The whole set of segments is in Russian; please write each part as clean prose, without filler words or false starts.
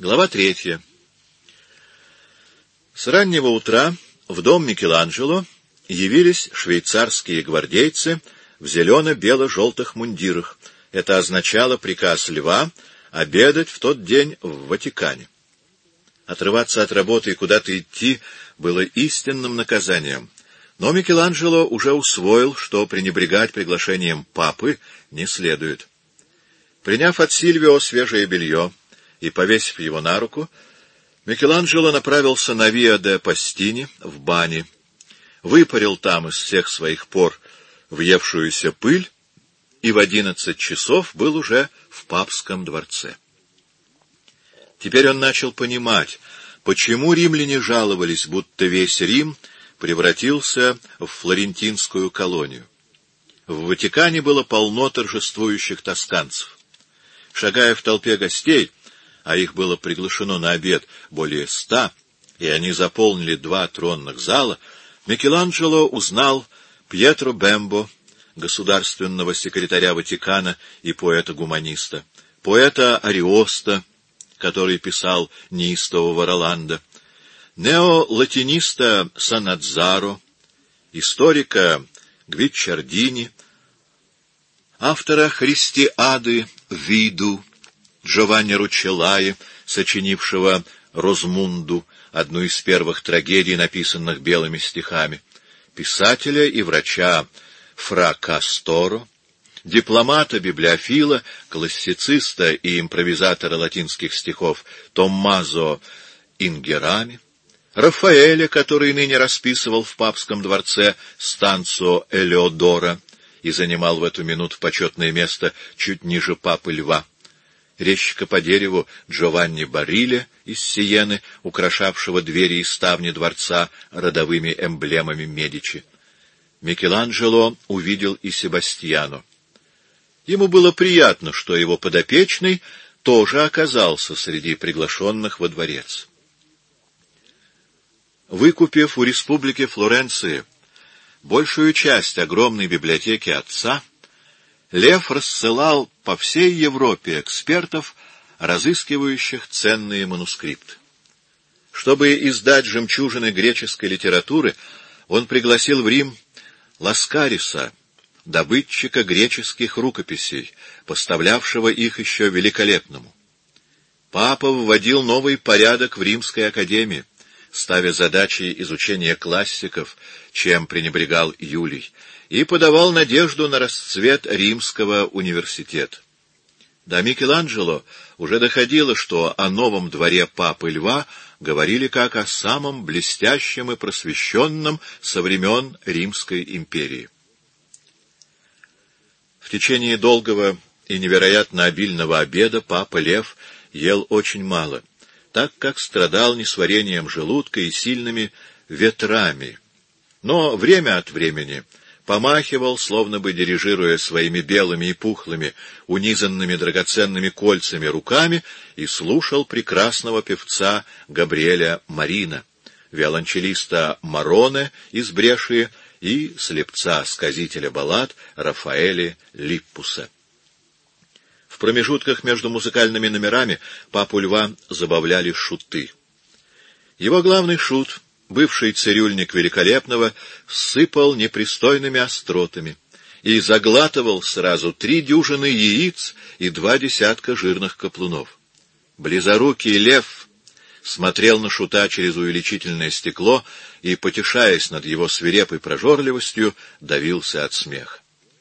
Глава 3. С раннего утра в дом Микеланджело явились швейцарские гвардейцы в зелено-бело-желтых мундирах. Это означало приказ Льва обедать в тот день в Ватикане. Отрываться от работы и куда-то идти было истинным наказанием. Но Микеланджело уже усвоил, что пренебрегать приглашением папы не следует. Приняв от Сильвио свежее белье и повесив его на руку, Микеланджело направился на Виа де Пастини в бане, выпарил там из всех своих пор въевшуюся пыль и в 11 часов был уже в папском дворце. Теперь он начал понимать, почему римляне жаловались, будто весь Рим превратился в флорентинскую колонию. В Ватикане было полно торжествующих тосканцев. Шагая в толпе гостей, а их было приглашено на обед более 100, и они заполнили 2 тронных зала, Микеланджело узнал Пьетро Бембо, государственного секретаря Ватикана и поэта-гуманиста, поэта Ариоста, который писал неистового Роланда, неолатиниста Санадзаро, историка Гвиччардини, автора Христиады Виду, Джованни Ручеллаи, сочинившего «Розмунду», одну из первых трагедий, написанных белыми стихами, писателя и врача Фра Касторо, дипломата-библиофила, классициста и импровизатора латинских стихов Томмазо Ингерами, Рафаэля, который ныне расписывал в папском дворце станцию Элеодора и занимал в эту минуту почетное место чуть ниже папы Льва, резчика по дереву Джованни Бариле из Сиены, украшавшего двери и ставни дворца родовыми эмблемами Медичи. Микеланджело увидел и Себастьяно. Ему было приятно, что его подопечный тоже оказался среди приглашенных во дворец. Выкупив у республики Флоренции большую часть огромной библиотеки отца, Лев рассылал по всей Европе экспертов, разыскивающих ценные манускрипты. Чтобы издать жемчужины греческой литературы, он пригласил в Рим Ласкариса, добытчика греческих рукописей, поставлявшего их еще великолепному. Папа вводил новый порядок в Римской академии, ставя задачей изучения классиков, чем пренебрегал Юлий, и подавал надежду на расцвет Римского университета. До Микеланджело уже доходило, что о новом дворе папы Льва говорили как о самом блестящем и просвещенном со времен Римской империи. В течение долгого и невероятно обильного обеда папа Лев ел очень мало, так как страдал несварением желудка и сильными ветрами, но время от времени помахивал, словно бы дирижируя своими белыми и пухлыми, унизанными драгоценными кольцами руками, и слушал прекрасного певца Габриэля Марина, виолончелиста Мароне из Брешии и слепца-сказителя баллад Рафаэля Липпуса. В промежутках между музыкальными номерами папу Льва забавляли шуты. Его главный шут, бывший цирюльник Великолепного, сыпал непристойными остротами и заглатывал сразу 3 дюжины яиц и 2 десятка жирных каплунов. Близорукий Лев смотрел на шута через увеличительное стекло и, потешаясь над его свирепой прожорливостью, давился от смеха.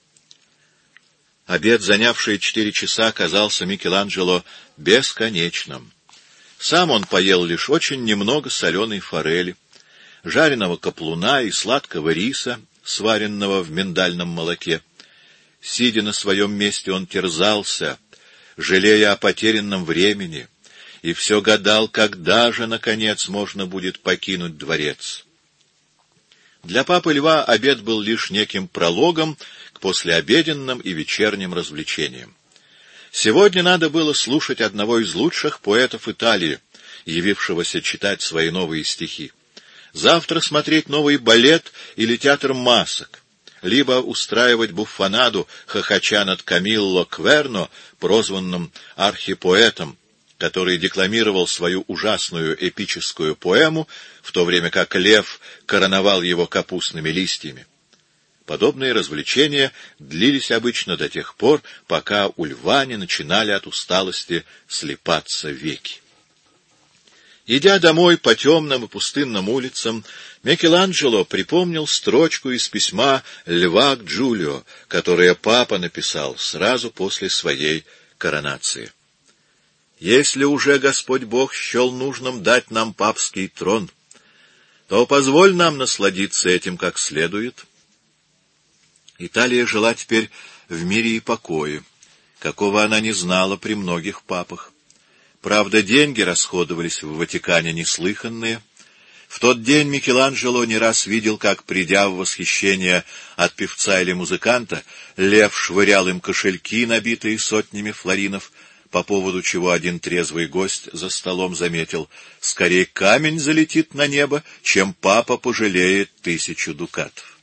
Обед, занявший 4 часа, казался Микеланджело бесконечным. Сам он поел лишь очень немного соленой форели, жареного каплуна и сладкого риса, сваренного в миндальном молоке. Сидя на своем месте, он терзался, жалея о потерянном времени, и все гадал, когда же, наконец, можно будет покинуть дворец. Для папы Льва обед был лишь неким прологом к послеобеденным и вечерним развлечениям. Сегодня надо было слушать одного из лучших поэтов Италии, явившегося читать свои новые стихи. Завтра смотреть новый балет или театр масок, либо устраивать буффонаду, хохоча над Камилло Кверно, прозванным архипоэтом, который декламировал свою ужасную эпическую поэму, в то время как лев короновал его капустными листьями. Подобные развлечения длились обычно до тех пор, пока у льва не начинали от усталости слипаться веки. Идя домой по темным и пустынным улицам, Микеланджело припомнил строчку из письма льва к Джулио, которое папа написал сразу после своей коронации. «Если уже Господь Бог счел нужным дать нам папский трон, то позволь нам насладиться этим как следует». Италия жила теперь в мире и покое, какого она не знала при многих папах. Правда, деньги расходовались в Ватикане неслыханные. В тот день Микеланджело не раз видел, как, придя в восхищение от певца или музыканта, лев швырял им кошельки, набитые сотнями флоринов, по поводу чего один трезвый гость за столом заметил: «Скорее камень залетит на небо, чем папа пожалеет 1000 дукатов».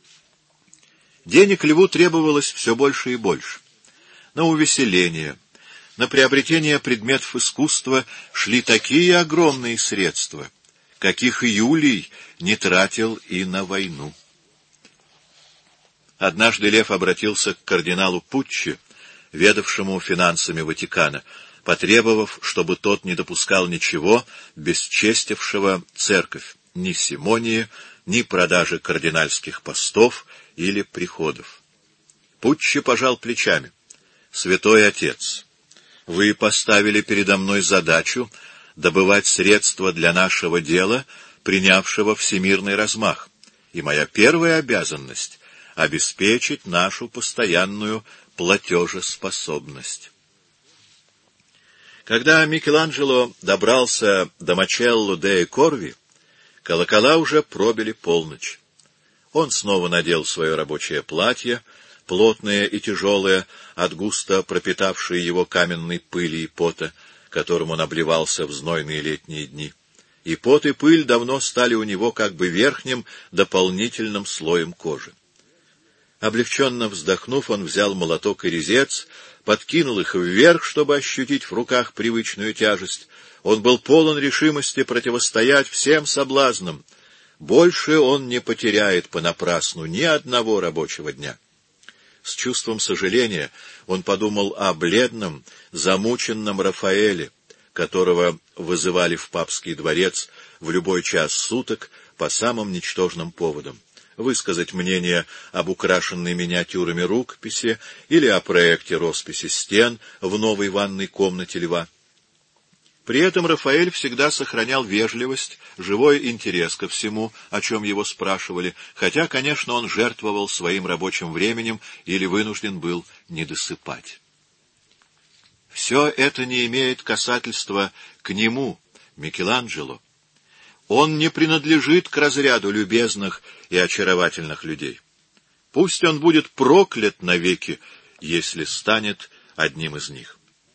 Денег льву требовалось все больше и больше. На увеселение, на приобретение предметов искусства шли такие огромные средства, каких Юлий не тратил и на войну. Однажды лев обратился к кардиналу Пуччи, ведавшему финансами Ватикана, потребовав, чтобы тот не допускал ничего, бесчестившего церковь, ни симонии, ни продажи кардинальских постов или приходов. Пуччи пожал плечами. «Святой Отец, вы поставили передо мной задачу добывать средства для нашего дела, принявшего всемирный размах, и моя первая обязанность — обеспечить нашу постоянную платежеспособность». Когда Микеланджело добрался до Мачелло де Корви, колокола уже пробили полночь. Он снова надел свое рабочее платье, плотное и тяжелое, от густо пропитавшей его каменной пыли и пота, которым он обливался в знойные летние дни. И пот и пыль давно стали у него как бы верхним дополнительным слоем кожи. Облегченно вздохнув, он взял молоток и резец, подкинул их вверх, чтобы ощутить в руках привычную тяжесть. Он был полон решимости противостоять всем соблазнам. Больше он не потеряет понапрасну ни одного рабочего дня. С чувством сожаления он подумал о бледном, замученном Рафаэле, которого вызывали в папский дворец в любой час суток по самым ничтожным поводам: высказать мнение об украшенной миниатюрами рукописи или о проекте росписи стен в новой ванной комнате льва. При этом Рафаэль всегда сохранял вежливость, живой интерес ко всему, о чем его спрашивали, хотя, конечно, он жертвовал своим рабочим временем или вынужден был недосыпать. Все это не имеет касательства к нему, Микеланджело. Он не принадлежит к разряду любезных и очаровательных людей. Пусть он будет проклят навеки, если станет одним из них.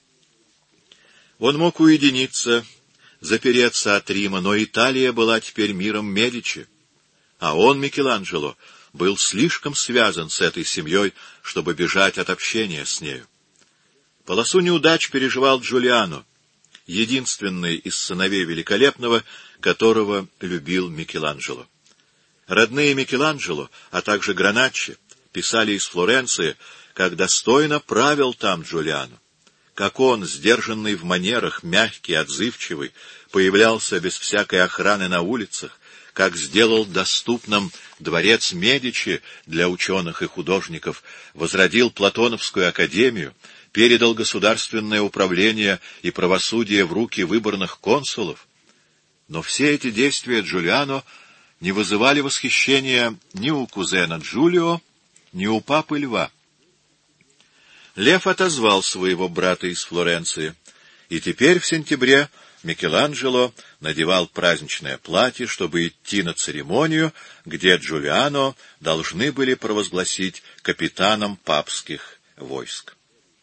Он мог уединиться, запереться от Рима, но Италия была теперь миром Медичи, а он, Микеланджело, был слишком связан с этой семьей, чтобы бежать от общения с нею. Полосу неудач переживал Джулиано, единственный из сыновей Великолепного, которого любил Микеланджело. Родные Микеланджело, а также Граначчи, писали из Флоренции, как достойно правил там Джулиано. Как он, сдержанный в манерах, мягкий, отзывчивый, появлялся без всякой охраны на улицах, как сделал доступным дворец Медичи для ученых и художников, возродил Платоновскую академию, передал государственное управление и правосудие в руки выборных консулов. Но все эти действия Джулиано не вызывали восхищения ни у кузена Джулио, ни у папы Льва. Лев отозвал своего брата из Флоренции, и теперь в сентябре Микеланджело надевал праздничное платье, чтобы идти на церемонию, где Джулиано должны были провозгласить капитаном папских войск.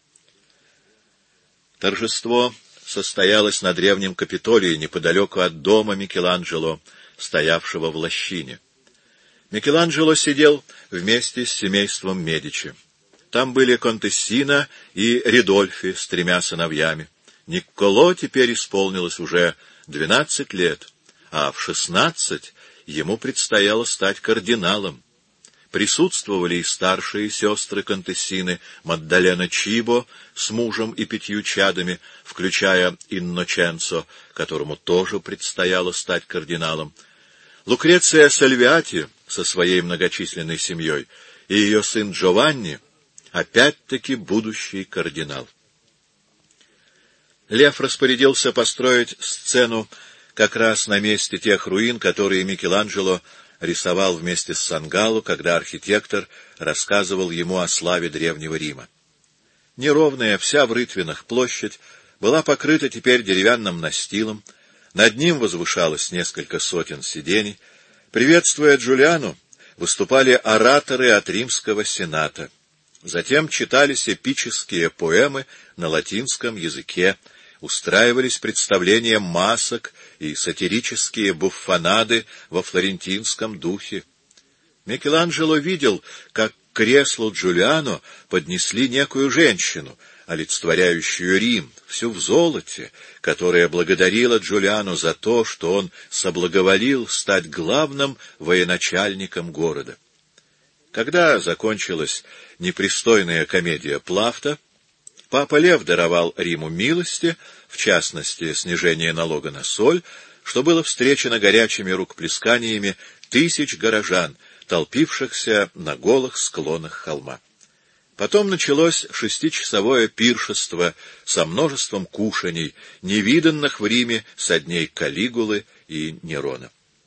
Торжество состоялось на древнем Капитолии, неподалеку от дома Микеланджело, стоявшего в лощине. Микеланджело сидел вместе с семейством Медичи. Там были Контессина и Ридольфи с 3 сыновьями. Никколо теперь исполнилось уже 12 лет, а в 16 ему предстояло стать кардиналом. Присутствовали и старшие сестры контессины Маддалена Чибо с мужем и 5 чадами, включая Инноченцо, которому тоже предстояло стать кардиналом, Лукреция Сальвиати со своей многочисленной семьей и ее сын Джованни, опять-таки будущий кардинал. Лев распорядился построить сцену как раз на месте тех руин, которые Микеланджело рисовал вместе с Сангалло, когда архитектор рассказывал ему о славе Древнего Рима. Неровная, вся в рытвинах площадь была покрыта теперь деревянным настилом, над ним возвышалось несколько сотен сидений. Приветствуя Джулиану, выступали ораторы от Римского Сената. Затем читались эпические поэмы на латинском языке, устраивались представления масок и сатирические буффонады во флорентинском духе. Микеланджело видел, как к креслу Джулиано поднесли некую женщину, олицетворяющую Рим, всю в золоте, которая благодарила Джулиано за то, что он соблаговолил стать главным военачальником города. Когда закончилась непристойная комедия Плафта, папа Лев даровал Риму милости, в частности, снижение налога на соль, что было встречено горячими рукоплесканиями тысяч горожан, толпившихся на голых склонах холма. Потом началось 6-часовое пиршество со множеством кушаний, невиданных в Риме со дней Калигулы и Нерона.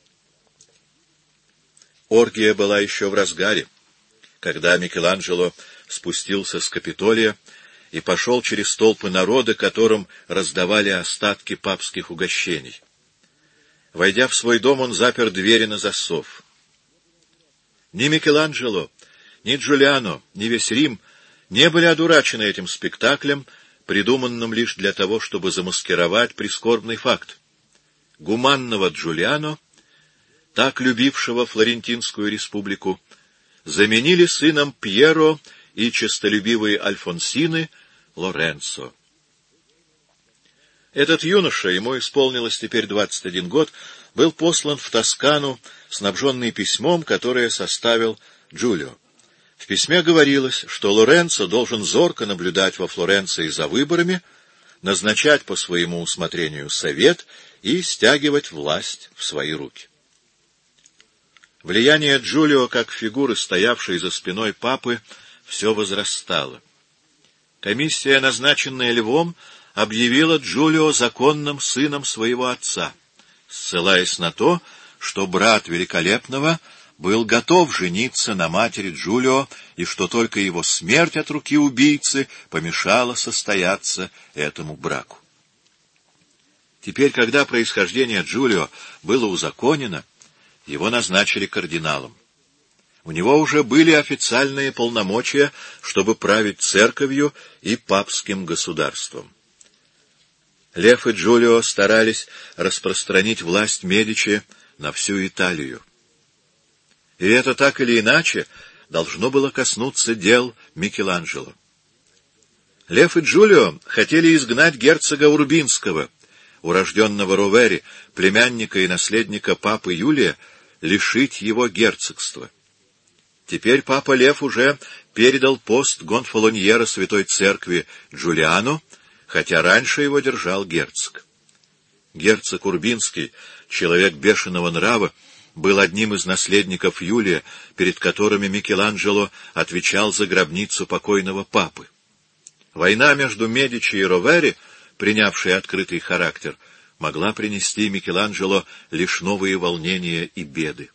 Оргия была еще в разгаре, когда Микеланджело спустился с Капитолия и пошел через толпы народа, которым раздавали остатки папских угощений. Войдя в свой дом, он запер двери на засов. Ни Микеланджело, ни Джулиано, ни весь Рим не были одурачены этим спектаклем, придуманным лишь для того, чтобы замаскировать прискорбный факт. Гуманного Джулиано, так любившего Флорентинскую республику, заменили сыном Пьеро и честолюбивой Альфонсины Лоренцо. Этот юноша, ему исполнилось теперь 21 год, был послан в Тоскану, снабженный письмом, которое составил Джулио. В письме говорилось, что Лоренцо должен зорко наблюдать во Флоренции за выборами, назначать по своему усмотрению совет и стягивать власть в свои руки. Влияние Джулио, как фигуры, стоявшей за спиной папы, все возрастало. Комиссия, назначенная Львом, объявила Джулио законным сыном своего отца, ссылаясь на то, что брат Великолепного был готов жениться на матери Джулио, и что только его смерть от руки убийцы помешала состояться этому браку. Теперь, когда происхождение Джулио было узаконено, его назначили кардиналом. У него уже были официальные полномочия, чтобы править церковью и папским государством. Лев и Джулио старались распространить власть Медичи на всю Италию. И это так или иначе должно было коснуться дел Микеланджело. Лев и Джулио хотели изгнать герцога Урбинского, урожденного Ровери, племянника и наследника папы Юлия, лишить его герцогства. Теперь папа Лев уже передал пост гонфалоньера Святой Церкви Джулиану, хотя раньше его держал герцог. Герцог Урбинский, человек бешеного нрава, был одним из наследников Юлия, перед которыми Микеланджело отвечал за гробницу покойного папы. Война между Медичи и Ровери, принявшая открытый характер, могла принести Микеланджело лишь новые волнения и беды.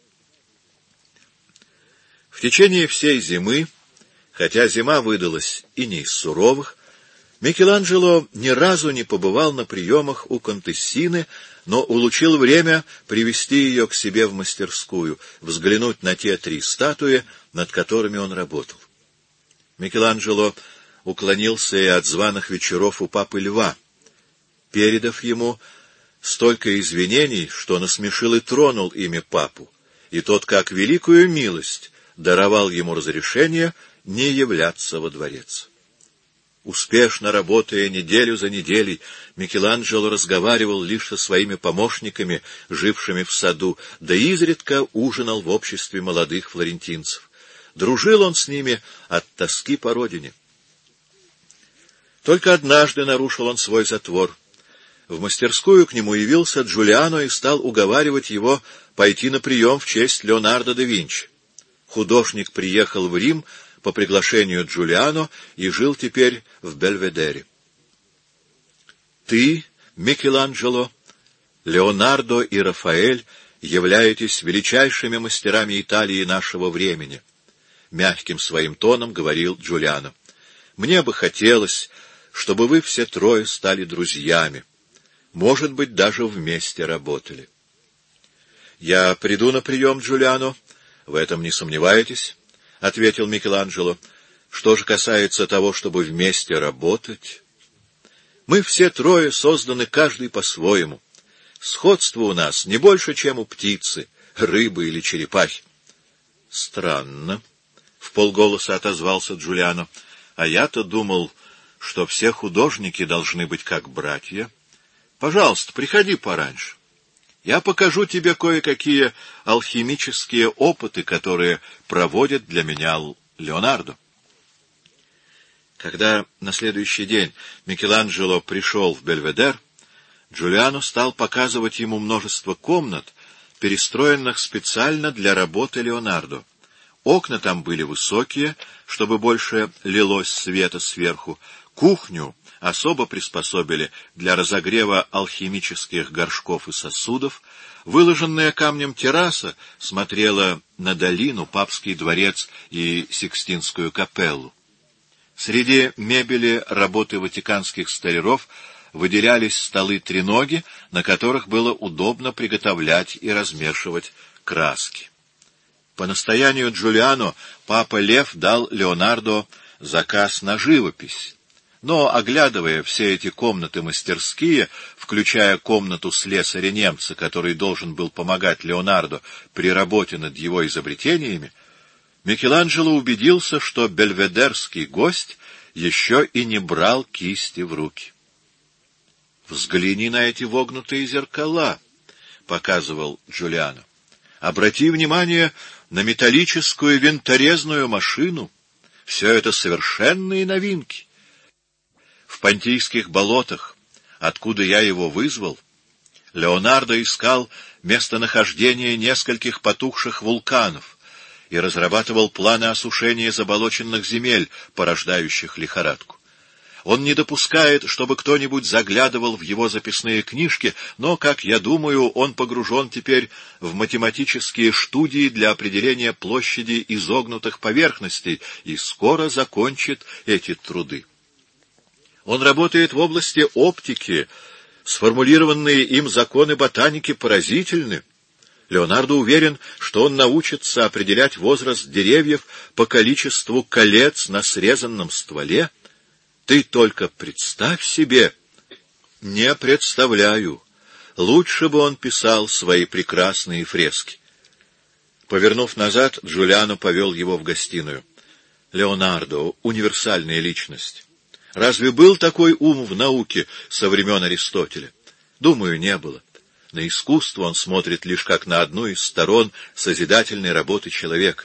В течение всей зимы, хотя зима выдалась и не из суровых, Микеланджело ни разу не побывал на приемах у контессины, но улучил время привести ее к себе в мастерскую, взглянуть на те 3 статуи, над которыми он работал. Микеланджело уклонился и от званых вечеров у папы Льва, передав ему столько извинений, что насмешил и тронул ими папу, и тот, как великую милость, даровал ему разрешение не являться во дворец. Успешно работая неделю за неделей, Микеланджело разговаривал лишь со своими помощниками, жившими в саду, да изредка ужинал в обществе молодых флорентинцев. Дружил он с ними от тоски по родине. Только однажды нарушил он свой затвор. В мастерскую к нему явился Джулиано и стал уговаривать его пойти на прием в честь Леонардо да Винчи. Художник приехал в Рим по приглашению Джулиано и жил теперь в Бельведере. Ты, Микеланджело, Леонардо и Рафаэль являетесь величайшими мастерами Италии нашего времени, — мягким своим тоном говорил Джулиано. Мне бы хотелось, чтобы вы все трое стали друзьями, может быть, даже вместе работали. Я приду на прием, Джулиано, в этом не сомневаетесь, — ответил Микеланджело. Что же касается того, чтобы вместе работать, мы все трое созданы каждый по-своему. Сходство у нас не больше, чем у птицы, рыбы или черепахи. — Странно, — вполголоса отозвался Джулиано. — А я-то думал, что все художники должны быть как братья. Пожалуйста, приходи пораньше. Я покажу тебе кое-какие алхимические опыты, которые проводит для меня Леонардо. Когда на следующий день Микеланджело пришел в Бельведер, Джулиано стал показывать ему множество комнат, перестроенных специально для работы Леонардо. Окна там были высокие, чтобы больше лилось света сверху. Кухню особо приспособили для разогрева алхимических горшков и сосудов. Выложенная камнем терраса смотрела на долину, Папский дворец и Сикстинскую капеллу. Среди мебели работы ватиканских столяров выделялись столы-треноги, на которых было удобно приготовлять и размешивать краски. По настоянию Джулиано папа Лев дал Леонардо заказ на живопись. Но, оглядывая все эти комнаты-мастерские, включая комнату слесаря-немца, который должен был помогать Леонардо при работе над его изобретениями, Микеланджело убедился, что бельведерский гость еще и не брал кисти в руки. «Взгляни на эти вогнутые зеркала», — показывал Джулиано. «Обрати внимание на металлическую винторезную машину. Все это совершенные новинки. В Понтийских болотах, откуда я его вызвал, Леонардо искал местонахождение нескольких потухших вулканов и разрабатывал планы осушения заболоченных земель, порождающих лихорадку. Он не допускает, чтобы кто-нибудь заглядывал в его записные книжки, но, как я думаю, он погружен теперь в математические студии для определения площади изогнутых поверхностей и скоро закончит эти труды. Он работает в области оптики. Сформулированные им законы ботаники поразительны. Леонардо уверен, что он научится определять возраст деревьев по количеству колец на срезанном стволе. Ты только представь себе. Не представляю. Лучше бы он писал свои прекрасные фрески. Повернув назад, Джулиано повел его в гостиную. Леонардо — универсальная личность. Разве был такой ум в науке со времен Аристотеля? Думаю, не было. На искусство он смотрит лишь как на одну из сторон созидательной работы человека.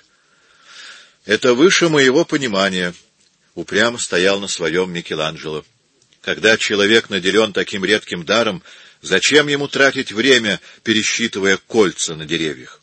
Это выше моего понимания. Упрямо стоял на своем Микеланджело. Когда человек наделен таким редким даром, зачем ему тратить время, пересчитывая кольца на деревьях?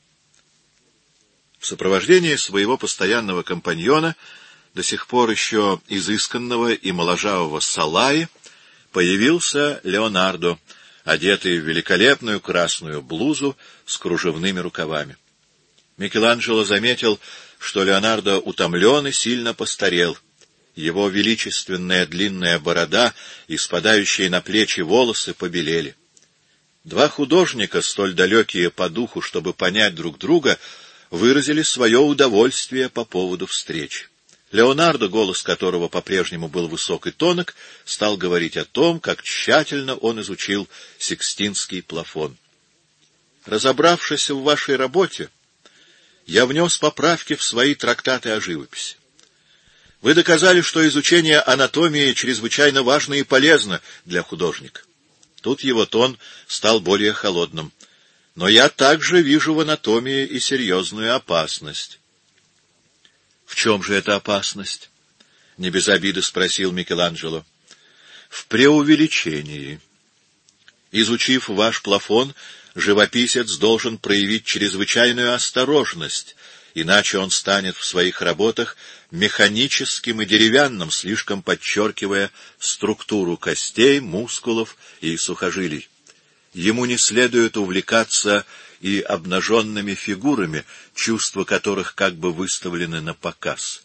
В сопровождении своего постоянного компаньона, до сих пор еще изысканного и моложавого Салаи, появился Леонардо, одетый в великолепную красную блузу с кружевными рукавами. Микеланджело заметил, что Леонардо утомлен и сильно постарел. Его величественная длинная борода и спадающие на плечи волосы побелели. Два художника, столь далекие по духу, чтобы понять друг друга, выразили свое удовольствие по поводу встречи. Леонардо, голос которого по-прежнему был высок и тонок, стал говорить о том, как тщательно он изучил Сикстинский плафон. «Разобравшись в вашей работе, я внес поправки в свои трактаты о живописи. Вы доказали, что изучение анатомии чрезвычайно важно и полезно для художника. Тут его тон стал более холодным. Но я также вижу в анатомии и серьезную опасность. — В чем же эта опасность? — не без обиды спросил Микеланджело. — В преувеличении. Изучив ваш плафон, живописец должен проявить чрезвычайную осторожность, иначе он станет в своих работах механическим и деревянным, слишком подчеркивая структуру костей, мускулов и сухожилий. Ему не следует увлекаться и обнаженными фигурами, чувства которых как бы выставлены на показ.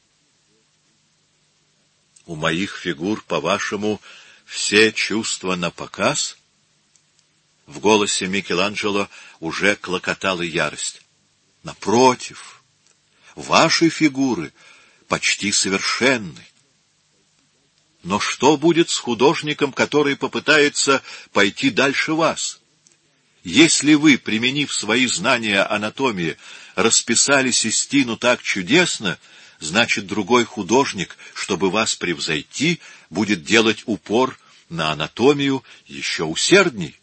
У моих фигур, по-вашему, все чувства на показ? В голосе Микеланджело уже клокотала ярость. Напротив, ваши фигуры почти совершенны. Но что будет с художником, который попытается пойти дальше вас? Если вы, применив свои знания анатомии, расписали Систину так чудесно, значит, другой художник, чтобы вас превзойти, будет делать упор на анатомию еще усердней.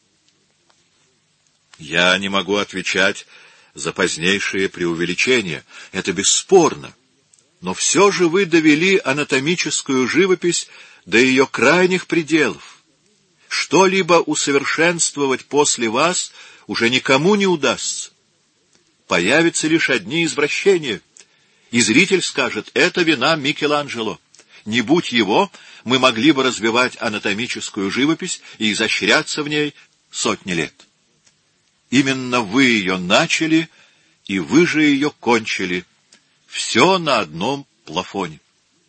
Я не могу отвечать за позднейшие преувеличения, это бесспорно. Но все же вы довели анатомическую живопись до ее крайних пределов. Что-либо усовершенствовать после вас уже никому не удастся. Появятся лишь одни извращения, и зритель скажет: это вина Микеланджело. Не будь его, мы могли бы развивать анатомическую живопись и изощряться в ней сотни лет. Именно вы ее начали, и вы же ее кончили. Все на одном плафоне.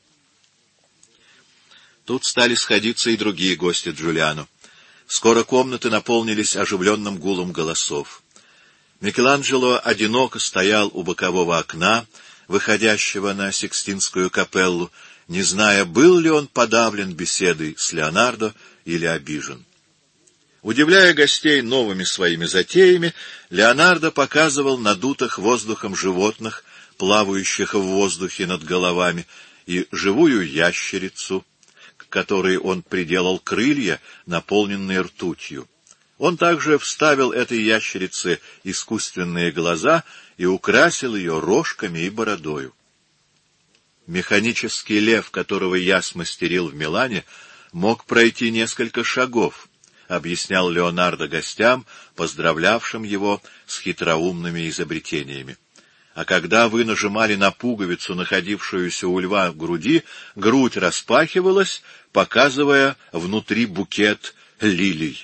Тут стали сходиться и другие гости Джулиано. Скоро комнаты наполнились оживленным гулом голосов. Микеланджело одиноко стоял у бокового окна, выходящего на Сикстинскую капеллу, не зная, был ли он подавлен беседой с Леонардо или обижен. Удивляя гостей новыми своими затеями, Леонардо показывал надутых воздухом животных, плавающих в воздухе над головами, и живую ящерицу, к которой он приделал крылья, наполненные ртутью. Он также вставил этой ящерице искусственные глаза и украсил ее рожками и бородою. Механический лев, которого я смастерил в Милане, мог пройти несколько шагов, объяснял Леонардо гостям, поздравлявшим его с хитроумными изобретениями. А когда вы нажимали на пуговицу, находившуюся у льва в груди, грудь распахивалась, показывая внутри букет лилий.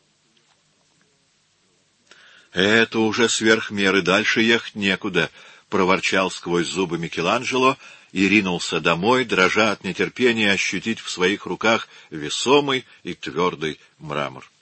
— Это уже сверх меры, дальше ехать некуда, — проворчал сквозь зубы Микеланджело и ринулся домой, дрожа от нетерпения ощутить в своих руках весомый и твердый мрамор.